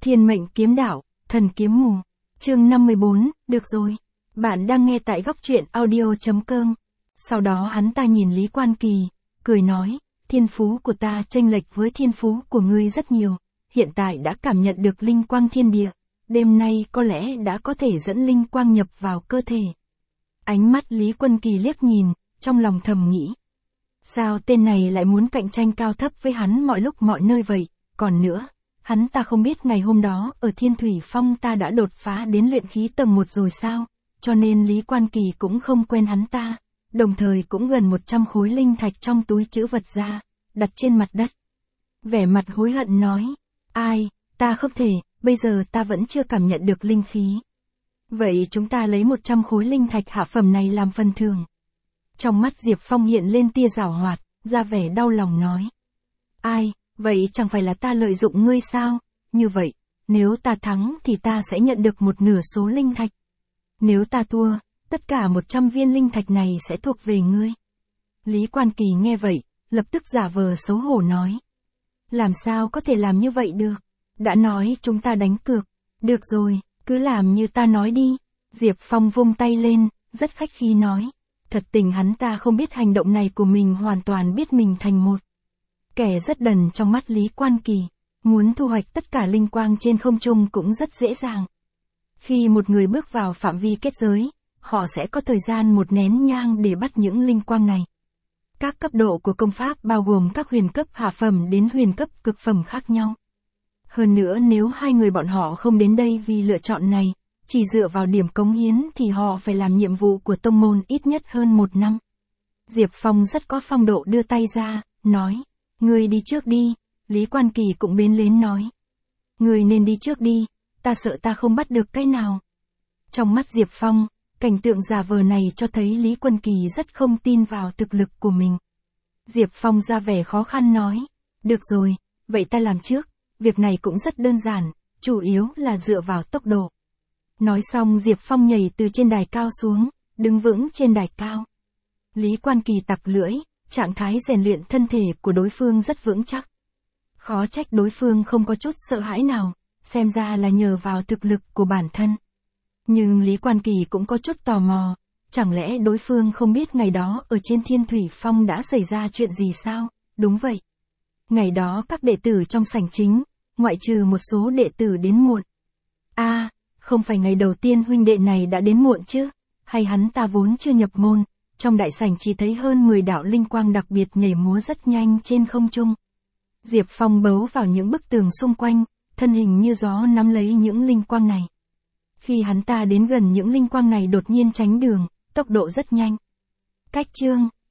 Thiên mệnh kiếm đạo, thần kiếm mù. Chương 54, được rồi. Bạn đang nghe tại góc truyện audio.com. Sau đó hắn ta nhìn Lý Quan Kỳ, cười nói, thiên phú của ta chênh lệch với thiên phú của ngươi rất nhiều, hiện tại đã cảm nhận được linh quang thiên địa, đêm nay có lẽ đã có thể dẫn linh quang nhập vào cơ thể. Ánh mắt Lý Quân Kỳ liếc nhìn, trong lòng thầm nghĩ. Sao tên này lại muốn cạnh tranh cao thấp với hắn mọi lúc mọi nơi vậy, còn nữa, hắn ta không biết ngày hôm đó ở Thiên Thủy Phong ta đã đột phá đến luyện khí tầng 1 rồi sao, cho nên Lý Quan Kỳ cũng không quen hắn ta, đồng thời cũng gần 100 khối linh thạch trong túi trữ vật ra, đặt trên mặt đất. Vẻ mặt hối hận nói, ai, ta không thể, bây giờ ta vẫn chưa cảm nhận được linh khí. Vậy chúng ta lấy 100 khối linh thạch hạ phẩm này làm phần thưởng. Trong mắt Diệp Phong hiện lên tia giảo hoạt, ra vẻ đau lòng nói. Ai, vậy chẳng phải là ta lợi dụng ngươi sao? Như vậy, nếu ta thắng thì ta sẽ nhận được một nửa số linh thạch. Nếu ta thua, tất cả 100 viên linh thạch này sẽ thuộc về ngươi. Lý Quan Kỳ nghe vậy, lập tức giả vờ xấu hổ nói. Làm sao có thể làm như vậy được? Đã nói chúng ta đánh cược. Được rồi, cứ làm như ta nói đi. Diệp Phong vung tay lên, rất khách khí nói. Thật tình hắn ta không biết hành động này của mình hoàn toàn biết mình thành một kẻ rất đần trong mắt Lý Quan Kỳ. Muốn thu hoạch tất cả linh quang trên không trung cũng rất dễ dàng. Khi một người bước vào phạm vi kết giới, họ sẽ có thời gian một nén nhang để bắt những linh quang này. Các cấp độ của công pháp bao gồm các huyền cấp hạ phẩm đến huyền cấp cực phẩm khác nhau. Hơn nữa nếu hai người bọn họ không đến đây vì lựa chọn này, chỉ dựa vào điểm cống hiến thì họ phải làm nhiệm vụ của tông môn ít nhất hơn 1 năm. Diệp Phong rất có phong độ đưa tay ra, nói, ngươi đi trước đi. Lý Quan Kỳ cũng bến lén nói. Ngươi nên đi trước đi, ta sợ ta không bắt được cái nào. Trong mắt Diệp Phong, cảnh tượng giả vờ này cho thấy Lý Quân Kỳ rất không tin vào thực lực của mình. Diệp Phong ra vẻ khó khăn nói, được rồi, vậy ta làm trước, việc này cũng rất đơn giản, chủ yếu là dựa vào tốc độ. Nói xong Diệp Phong nhảy từ trên đài cao xuống, đứng vững trên đài cao. Lý Quan Kỳ tặc lưỡi, trạng thái rèn luyện thân thể của đối phương rất vững chắc. Khó trách đối phương không có chút sợ hãi nào, xem ra là nhờ vào thực lực của bản thân. Nhưng Lý Quan Kỳ cũng có chút tò mò, chẳng lẽ đối phương không biết ngày đó ở trên Thiên Thủy Phong đã xảy ra chuyện gì sao? Đúng vậy. Ngày đó các đệ tử trong sảnh chính, ngoại trừ một số đệ tử đến muộn. Không phải ngày đầu tiên huynh đệ này đã đến muộn chứ? Hay hắn ta vốn chưa nhập môn, trong đại sảnh chỉ thấy hơn 10 đạo linh quang đặc biệt nhảy múa rất nhanh trên không trung. Diệp Phong bấu vào những bức tường xung quanh, thân hình như gió nắm lấy những linh quang này. Khi hắn ta đến gần những linh quang này đột nhiên tránh đường, tốc độ rất nhanh. Cách chương,